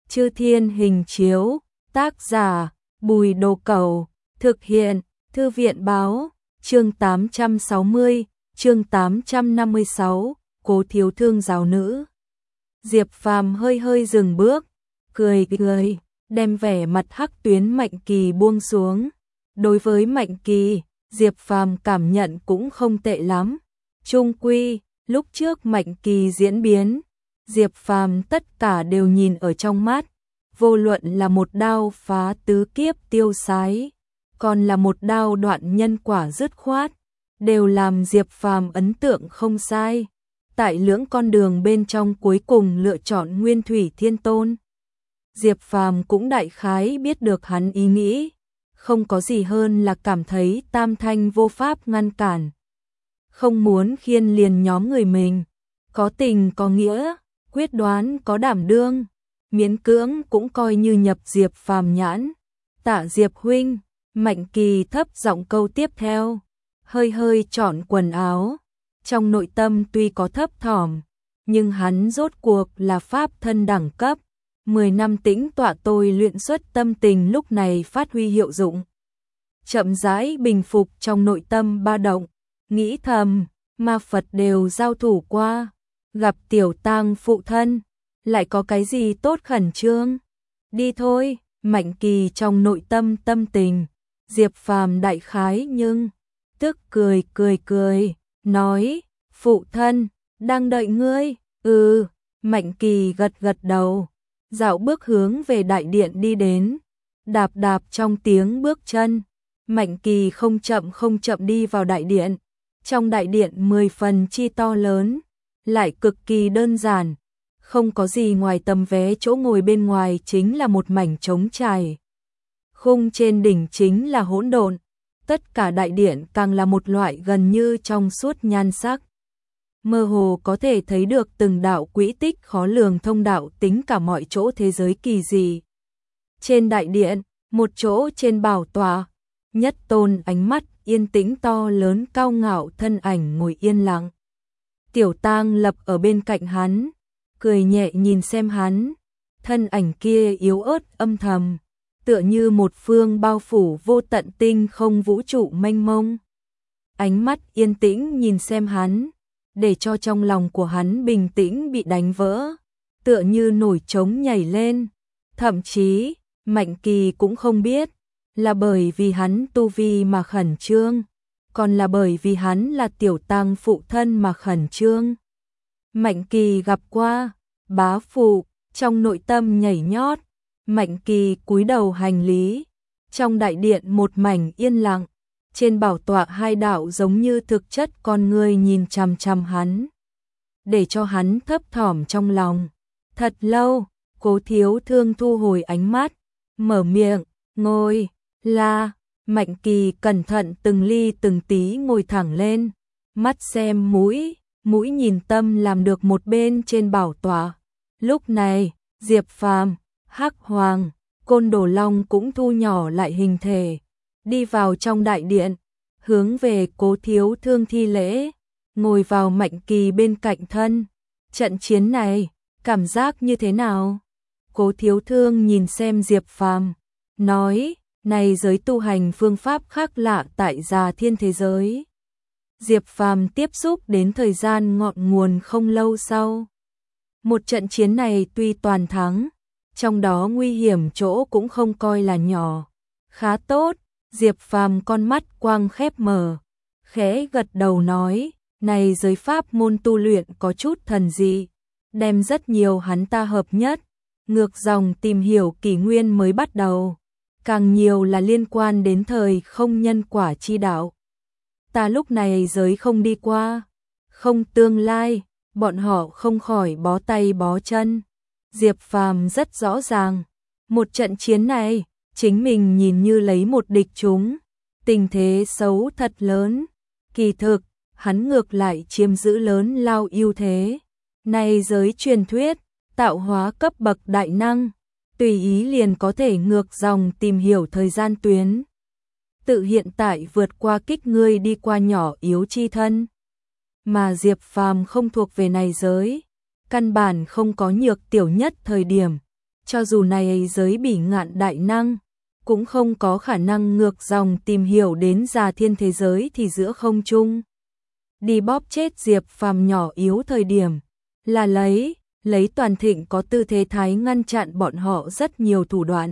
Chư Thiên Hình Chiếu, tác giả Bùi Đồ Cẩu, thực hiện Thư viện Báo, chương 860, chương 856, Cố Thiếu Thương giáo nữ. Diệp Phàm hơi hơi dừng bước, cười, đem vẻ mặt hắc tuyến Mạnh Kỳ buông xuống. Đối với Mạnh Kỳ, Diệp Phàm cảm nhận cũng không tệ lắm. Chung quy, lúc trước Mạnh Kỳ diễn biến, Diệp Phàm tất cả đều nhìn ở trong mắt, vô luận là một đao phá tứ kiếp tiêu sái, còn là một đao đoạn nhân quả dứt khoát, đều làm Diệp Phàm ấn tượng không sai. Tại lưỡng con đường bên trong cuối cùng lựa chọn Nguyên Thủy Thiên Tôn. Diệp Phàm cũng đại khái biết được hắn ý nghĩ, không có gì hơn là cảm thấy Tam Thanh vô pháp ngăn cản. Không muốn khiên liền nhóm người mình, có tình có nghĩa, quyết đoán có đảm đương, miễn cưỡng cũng coi như nhập Diệp Phàm nhãn. Tạ Diệp huynh, Mạnh Kỳ thấp giọng câu tiếp theo, hơi hơi chọn quần áo. Trong nội tâm tuy có thấp thỏm, nhưng hắn rốt cuộc là pháp thân đẳng cấp. 10 năm tĩnh tọa tôi luyện xuất tâm tình lúc này phát huy hiệu dụng. Chậm rãi bình phục trong nội tâm ba động, nghĩ thầm, ma Phật đều giao thủ qua, gặp tiểu tang phụ thân, lại có cái gì tốt khẩn trương. Đi thôi, Mạnh Kỳ trong nội tâm tâm tình, Diệp Phàm đại khái nhưng, tức cười, nói, phụ thân, đang đợi ngươi. Mạnh Kỳ gật đầu, dạo bước hướng về đại điện đi đến, đạp trong tiếng bước chân, Mạnh Kỳ không chậm đi vào đại điện. Trong đại điện 10 phần chi to lớn, lại cực kỳ đơn giản, không có gì ngoài tấm vé chỗ ngồi, bên ngoài chính là một mảnh trống trải. Khung trên đỉnh chính là hỗn độn, tất cả đại điện càng là một loại gần như trong suốt nhan sắc. Mơ hồ có thể thấy được từng đạo quỹ tích khó lường thông đạo tính cả mọi chỗ thế giới kỳ dị. Trên đại điện, một chỗ trên bảo tọa, Nhất Tôn ánh mắt yên tĩnh to lớn cao ngạo thân ảnh ngồi yên lặng. Tiểu Tang lập ở bên cạnh hắn, cười nhẹ nhìn xem hắn, thân ảnh kia yếu ớt âm thầm, tựa như một phương bao phủ vô tận tinh không vũ trụ mênh mông. Ánh mắt yên tĩnh nhìn xem hắn, để cho trong lòng của hắn bình tĩnh bị đánh vỡ, tựa như nổi trống nhảy lên. Thậm chí, Mạnh Kỳ cũng không biết, là bởi vì hắn tu vi mà khẩn trương, còn là bởi vì hắn là tiểu tang phụ thân mà khẩn trương. Mạnh Kỳ gặp qua, bá phụ, trong nội tâm nhảy nhót, Mạnh Kỳ cúi đầu hành lý. Trong đại điện một mảnh yên lặng, trên bảo tọa hai đạo giống như thực chất con người nhìn chằm chằm hắn, để cho hắn thấp thỏm trong lòng. Thật lâu, Cố Thiếu Thương thu hồi ánh mắt, mở miệng, ngồi. Là, Mạnh Kỳ cẩn thận từng ly từng tí ngồi thẳng lên, mắt xem mũi nhìn tâm làm được một bên trên bảo tọa. Lúc này, Diệp Phàm, Hắc Hoàng, Côn Đồ Long cũng thu nhỏ lại hình thể, đi vào trong đại điện, hướng về Cố Thiếu Thương thi lễ, ngồi vào Mạnh Kỳ bên cạnh thân. Trận chiến này, cảm giác như thế nào? Cố Thiếu Thương nhìn xem Diệp Phàm, nói, này giới tu hành phương pháp khác lạ tại Già Thiên thế giới. Diệp Phàm tiếp xúc đến thời gian ngọn nguồn không lâu sau. Một trận chiến này tuy toàn thắng, trong đó nguy hiểm chỗ cũng không coi là nhỏ. Khá tốt, Diệp Phàm con mắt quang khép mở, khẽ gật đầu nói, này giới pháp môn tu luyện có chút thần dị, đem rất nhiều hắn ta hợp nhất, ngược dòng tìm hiểu kỷ nguyên mới bắt đầu. Càng nhiều là liên quan đến thời không nhân quả chi đạo. Ta lúc này giới không đi qua, không tương lai, bọn họ không khỏi bó tay bó chân. Diệp Phàm rất rõ ràng, một trận chiến này, chính mình nhìn như lấy một địch chúng, tình thế xấu thật lớn. Kỳ thực, hắn ngược lại chiếm giữ lớn lao ưu thế. Này giới truyền thuyết, tạo hóa cấp bậc đại năng, tùy ý liền có thể ngược dòng tìm hiểu thời gian tuyến. Tự hiện tại vượt qua kích ngươi đi qua nhỏ yếu chi thân. Mà Diệp Phàm không thuộc về này giới, căn bản không có nhược tiểu nhất thời điểm. cho dù này giới bỉ ngạn đại năng, cũng không có khả năng ngược dòng tìm hiểu đến già thiên thế giới thì giữa không trung. Đi bóp chết Diệp Phàm nhỏ yếu thời điểm, là lấy Toàn Thịnh có tư thế thái ngăn chặn bọn họ rất nhiều thủ đoạn,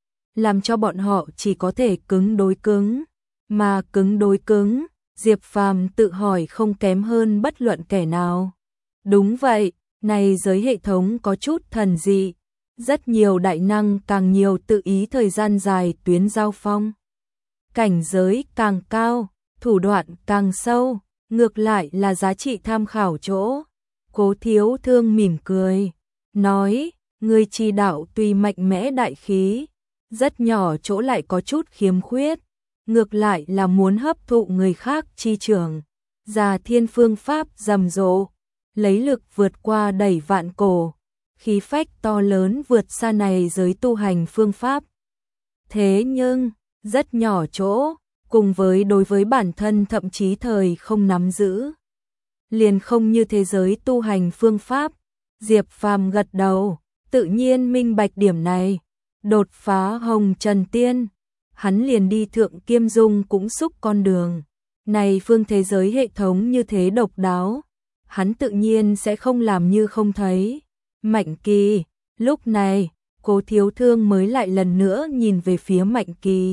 làm cho bọn họ chỉ có thể cứng đối cứng, mà cứng đối cứng, Diệp Phàm tự hỏi không kém hơn bất luận kẻ nào. Đúng vậy, này giới hệ thống có chút thần dị, rất nhiều đại năng càng nhiều tự ý thời gian dài tuyến giao phong. Cảnh giới càng cao, thủ đoạn càng sâu, ngược lại là giá trị tham khảo chỗ. Cố Thiếu Thương mỉm cười, nói, người chi đạo tuy mạnh mẽ đại khí, rất nhỏ chỗ lại có chút khiếm khuyết, ngược lại là muốn hấp thụ người khác chi trưởng. Già thiên phương pháp rầm rộ, lấy lực vượt qua đẩy vạn cổ, khí phách to lớn vượt xa này giới tu hành phương pháp. Thế nhưng, rất nhỏ chỗ, cùng với đối với bản thân thậm chí thời không nắm giữ, liền không như thế giới tu hành phương pháp. Diệp Phàm gật đầu, tự nhiên minh bạch điểm này. Đột phá hồng trần tiên, hắn liền đi thượng Kim Dung cũng xúc con đường. Này phương thế giới hệ thống như thế độc đáo, hắn tự nhiên sẽ không làm như không thấy. Mạnh Kỳ, lúc này, Cố Thiếu Thương mới lại lần nữa nhìn về phía Mạnh Kỳ.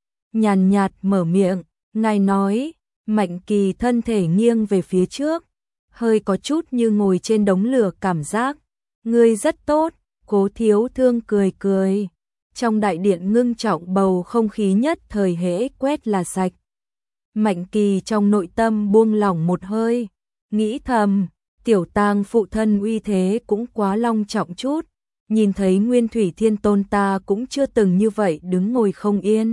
Nhàn nhạt mở miệng, ngài nói. Mạnh Kỳ thân thể nghiêng về phía trước, hơi có chút như ngồi trên đống lửa cảm giác. Ngươi rất tốt. Cố Thiếu Thương cười cười. Trong đại điện ngưng trọng bầu không khí nhất thời hễ quét là sạch. Mạnh Kỳ trong nội tâm buông lỏng một hơi, nghĩ thầm, Tiểu Tang phụ thân uy thế cũng quá long trọng chút, nhìn thấy Nguyên Thủy Thiên Tôn ta cũng chưa từng như vậy đứng ngồi không yên.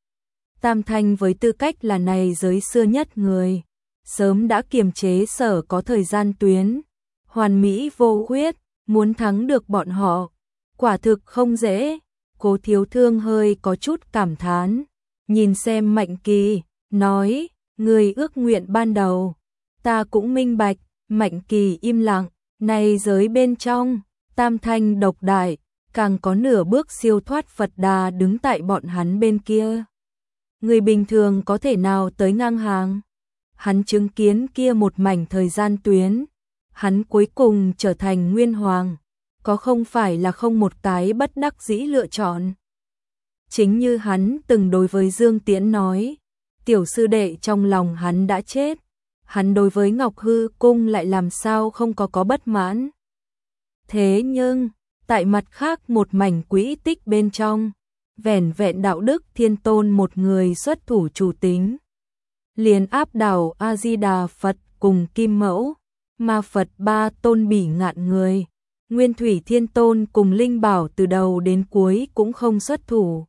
Tam Thanh với tư cách là này giới xưa nhất người, sớm đã kiềm chế sở có thời gian tuyến, hoàn mỹ vô khuyết, muốn thắng được bọn họ, quả thực không dễ. Cố Thiếu Thương hơi có chút cảm thán, nhìn xem Mạnh Kỳ, nói, người ước nguyện ban đầu, ta cũng minh bạch. Mạnh Kỳ im lặng, này giới bên trong, Tam Thanh độc đại, càng có nửa bước siêu thoát Phật Đà đứng tại bọn hắn bên kia. Người bình thường có thể nào tới ngang hàng? Hắn chứng kiến kia một mảnh thời gian tuyến, hắn cuối cùng trở thành Nguyên Hoàng, có không phải là không một cái bất đắc dĩ lựa chọn. Chính như hắn từng đối với Dương Tiễn nói, tiểu sư đệ trong lòng hắn đã chết, hắn đối với Ngọc Hư Cung lại làm sao không có bất mãn. Thế nhưng, tại mặt khác một mảnh quỹ tích bên trong, vẻn vẹn đạo đức Thiên Tôn một người xuất thủ chủ tính, liền áp đảo A Di Đà Phật cùng Kim Mẫu, Ma Phật ba tôn bỉ ngạn người. Nguyên Thủy Thiên Tôn cùng Linh Bảo từ đầu đến cuối cũng không xuất thủ.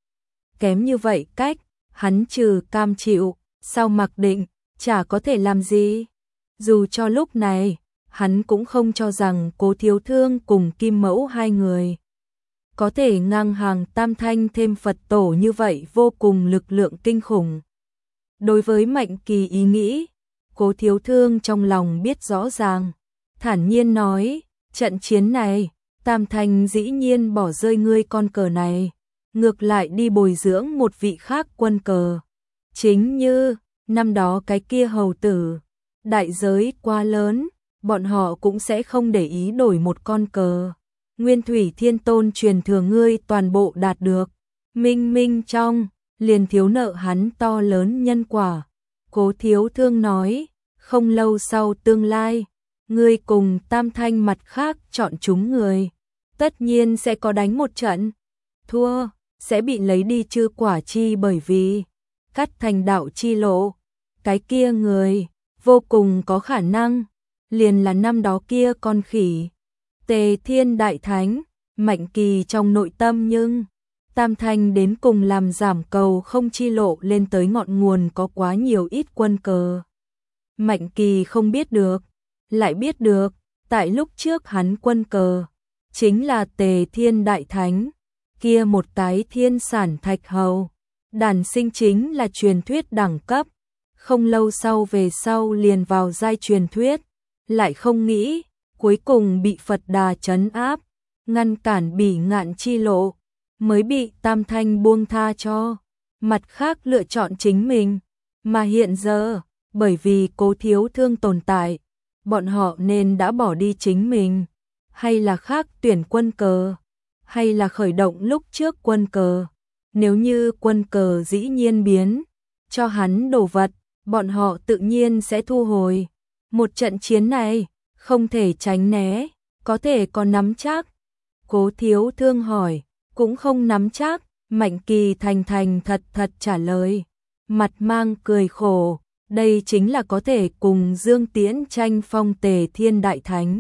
Kém như vậy cách, hắn trừ cam chịu, sao mặc định, chả có thể làm gì. Dù cho lúc này, hắn cũng không cho rằng Cố Thiếu Thương cùng Kim Mẫu hai người có thể ngang hàng Tam Thanh thêm Phật tổ như vậy vô cùng lực lượng kinh khủng. Đối với Mạnh Kỳ ý nghĩ, Cố Thiếu Thương trong lòng biết rõ ràng, thản nhiên nói, trận chiến này, Tam Thanh dĩ nhiên bỏ rơi ngươi con cờ này, ngược lại đi bồi dưỡng một vị khác quân cờ. Chính như, năm đó cái kia hầu tử, đại giới quá lớn, bọn họ cũng sẽ không để ý đổi một con cờ. Nguyên Thủy Thiên Tôn truyền thừa ngươi toàn bộ đạt được, minh minh trong, liền thiếu nợ hắn to lớn nhân quả. Cố Thiếu Thương nói, không lâu sau tương lai, ngươi cùng Tam Thanh mặt khác chọn chúng người, tất nhiên sẽ có đánh một trận, thua, sẽ bị lấy đi chư quả chi bởi vì cắt thành đạo chi lộ. Cái kia người, vô cùng có khả năng, liền là năm đó kia con khỉ. Tề Thiên Đại Thánh, Mạnh Kỳ trong nội tâm nhưng, Tam Thanh đến cùng làm giảm cầu không chi lộ lên tới ngọn nguồn có quá nhiều ít quân cờ. Mạnh Kỳ không biết được, lại biết được, tại lúc trước hắn quân cờ, chính là Tề Thiên Đại Thánh, kia một cái thiên sản thạch hầu, đàn sinh chính là truyền thuyết đẳng cấp, không lâu sau về sau liền vào giai truyền thuyết, lại không nghĩ, cuối cùng bị Phật Đà trấn áp, ngăn cản Bỉ Ngạn chi lộ, mới bị Tam Thanh buông tha cho, mặt khác lựa chọn chính mình, mà hiện giờ, bởi vì Cố Thiếu Thương tồn tại, bọn họ nên đã bỏ đi chính mình, hay là khác tuyển quân cờ, hay là khởi động lúc trước quân cờ. Nếu như quân cờ dĩ nhiên biến cho hắn đồ vật, bọn họ tự nhiên sẽ thu hồi. Một trận chiến này, không thể tránh né, có thể có nắm chắc. Cố Thiếu Thương hỏi, cũng không nắm chắc, Mạnh Kỳ thành thành thật thật trả lời, mặt mang cười khổ, đây chính là có thể cùng Dương Tiễn tranh phong Tề Thiên Đại Thánh.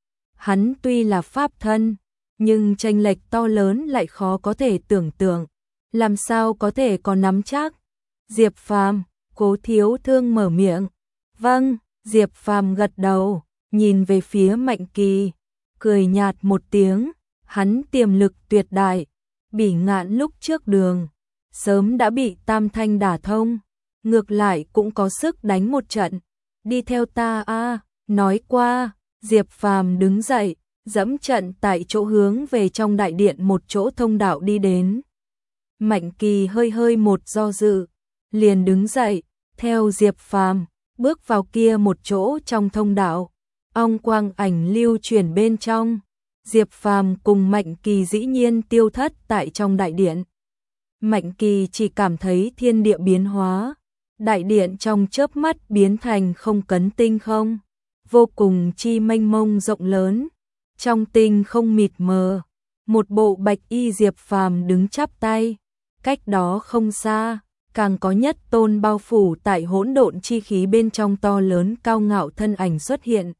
Hắn tuy là pháp thân, nhưng chênh lệch to lớn lại khó có thể tưởng tượng, làm sao có thể có nắm chắc. Diệp Phàm, Cố Thiếu Thương mở miệng. Vâng, Diệp Phàm gật đầu, nhìn về phía Mạnh Kỳ, cười nhạt một tiếng, hắn tiềm lực tuyệt đại, Bỉ Ngạn lúc trước đường, sớm đã bị Tam Thanh đả thông, ngược lại cũng có sức đánh một trận. Đi theo ta a, nói qua, Diệp Phàm đứng dậy, dẫm trận tại chỗ hướng về trong đại điện một chỗ thông đạo đi đến. Mạnh Kỳ hơi hơi một do dự, liền đứng dậy, theo Diệp Phàm, bước vào kia một chỗ trong thông đạo. Ong quang ảnh lưu chuyển bên trong, Diệp Phàm cùng Mạnh Kỳ dĩ nhiên tiêu thất tại trong đại điện. Mạnh Kỳ chỉ cảm thấy thiên địa biến hóa, đại điện trong chớp mắt biến thành không cấn tinh không, vô cùng chi mênh mông rộng lớn, trong tinh không mịt mờ, một bộ bạch y Diệp Phàm đứng chắp tay, cách đó không xa, càng có nhất tôn bao phủ tại hỗn độn chi khí bên trong to lớn cao ngạo thân ảnh xuất hiện.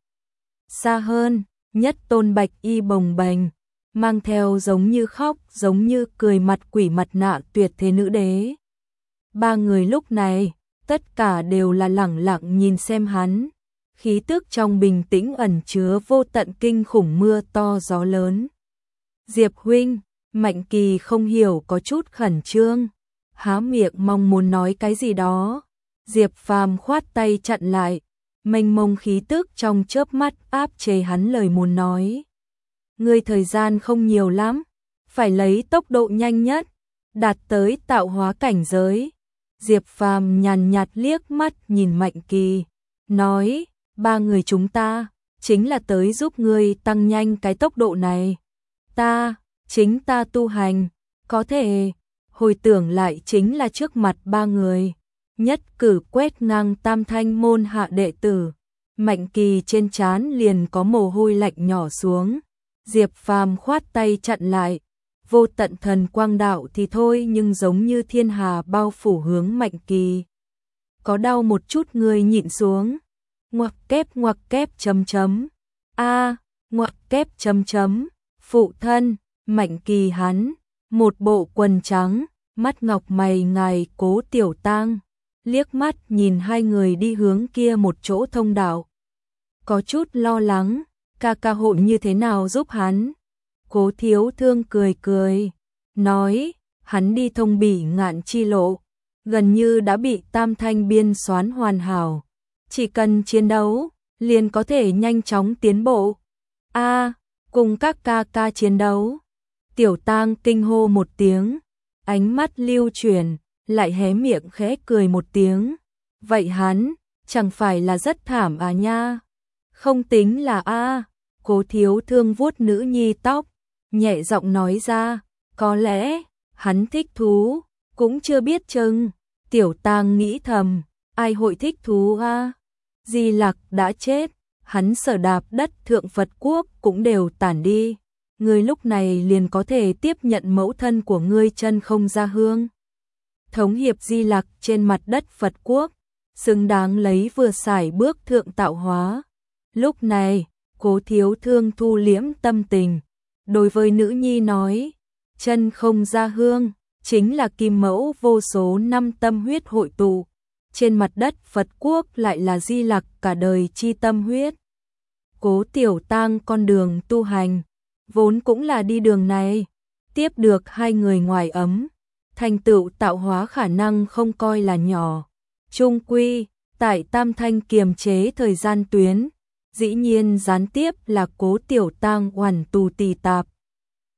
Xa hơn, nhất tôn bạch y bồng bềnh, mang theo giống như khóc, giống như cười mặt quỷ mặt nạ tuyệt thế nữ đế. Ba người lúc này, tất cả đều là lẳng lặng nhìn xem hắn, khí tức trong bình tĩnh ẩn chứa vô tận kinh khủng mưa to gió lớn. Diệp huynh, Mạnh Kỳ không hiểu có chút khẩn trương, há miệng mong muốn nói cái gì đó. Diệp Phàm khoát tay chặn lại, mênh mông khí tức trong chớp mắt áp chế hắn lời muốn nói. Ngươi thời gian không nhiều lắm, phải lấy tốc độ nhanh nhất, đạt tới tạo hóa cảnh giới. Diệp Phàm nhàn nhạt liếc mắt nhìn Mạnh Kỳ, nói, ba người chúng ta, chính là tới giúp ngươi tăng nhanh cái tốc độ này. Chính ta tu hành, có thể, hồi tưởng lại chính là trước mặt ba người, nhất cử quét ngang Tam Thanh môn hạ đệ tử. Mạnh Kỳ trên trán liền có mồ hôi lạnh nhỏ xuống, Diệp Phàm khoát tay chặn lại, vô tận thần quang đạo thì thôi nhưng giống như thiên hà bao phủ hướng Mạnh Kỳ. Có đau một chút người nhịn xuống, ngoặc kép chấm chấm, ngoặc kép chấm chấm, phụ thân, Mạnh Kỳ hắn, một bộ quần trắng, mắt ngọc mày ngài Cố Tiểu Tang, liếc mắt nhìn hai người đi hướng kia một chỗ thông đạo. Có chút lo lắng, ca hội như thế nào giúp hắn? Cố Thiếu Thương cười cười, nói, hắn đi thông Bỉ Ngạn chi lộ, gần như đã bị Tam Thanh biên soán hoàn hảo, chỉ cần chiến đấu, liền có thể nhanh chóng tiến bộ. Cùng các ca chiến đấu. Tiểu Tang kinh hô một tiếng, ánh mắt lưu chuyển, lại hé miệng khẽ cười một tiếng. Vậy hắn, chẳng phải là rất thảm à nha? Không tính là Cố Thiếu Thương vuốt nữ nhi tóc, nhẹ giọng nói ra, có lẽ, hắn thích thú, cũng chưa biết chừng. Tiểu Tang nghĩ thầm, ai hội thích thú a? Di Lặc đã chết, hắn sở đạp đất Thượng Phật Quốc cũng đều tản đi. Ngươi lúc này liền có thể tiếp nhận mẫu thân của ngươi chân không ra hương. Thống hiệp Di Lặc trên mặt đất Phật Quốc, xứng đáng lấy vừa xài bước thượng tạo hóa. Lúc này, Cố Thiếu Thương thu liễm tâm tình, đối với nữ nhi nói, chân không ra hương, chính là kim mẫu vô số năm tâm huyết hội tụ. Trên mặt đất Phật Quốc lại là Di Lặc cả đời chi tâm huyết. Cố Tiểu Tang con đường tu hành, vốn cũng là đi đường này, tiếp được hai người ngoài ấm, thành tựu tạo hóa khả năng không coi là nhỏ. Chung quy, tại Tam Thanh kiềm chế thời gian tuyến, dĩ nhiên gián tiếp là Cố Tiểu Tang oằn tù tì tạp,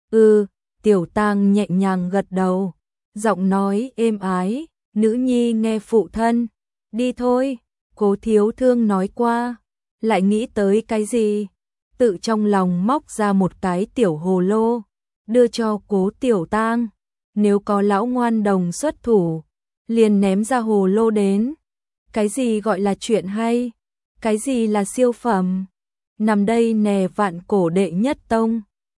Tiểu Tang nhẹ nhàng gật đầu, giọng nói êm ái, nữ nhi nghe phụ thân, đi thôi. Cố Thiếu Thương nói qua, lại nghĩ tới cái gì, tự trong lòng móc ra một cái tiểu hồ lô, đưa cho Cố Tiểu Tang, nếu có lão ngoan đồng xuất thủ, liền ném ra hồ lô đến. Cái gì gọi là chuyện hay, cái gì là siêu phẩm, nằm đây nè vạn cổ đệ nhất tông.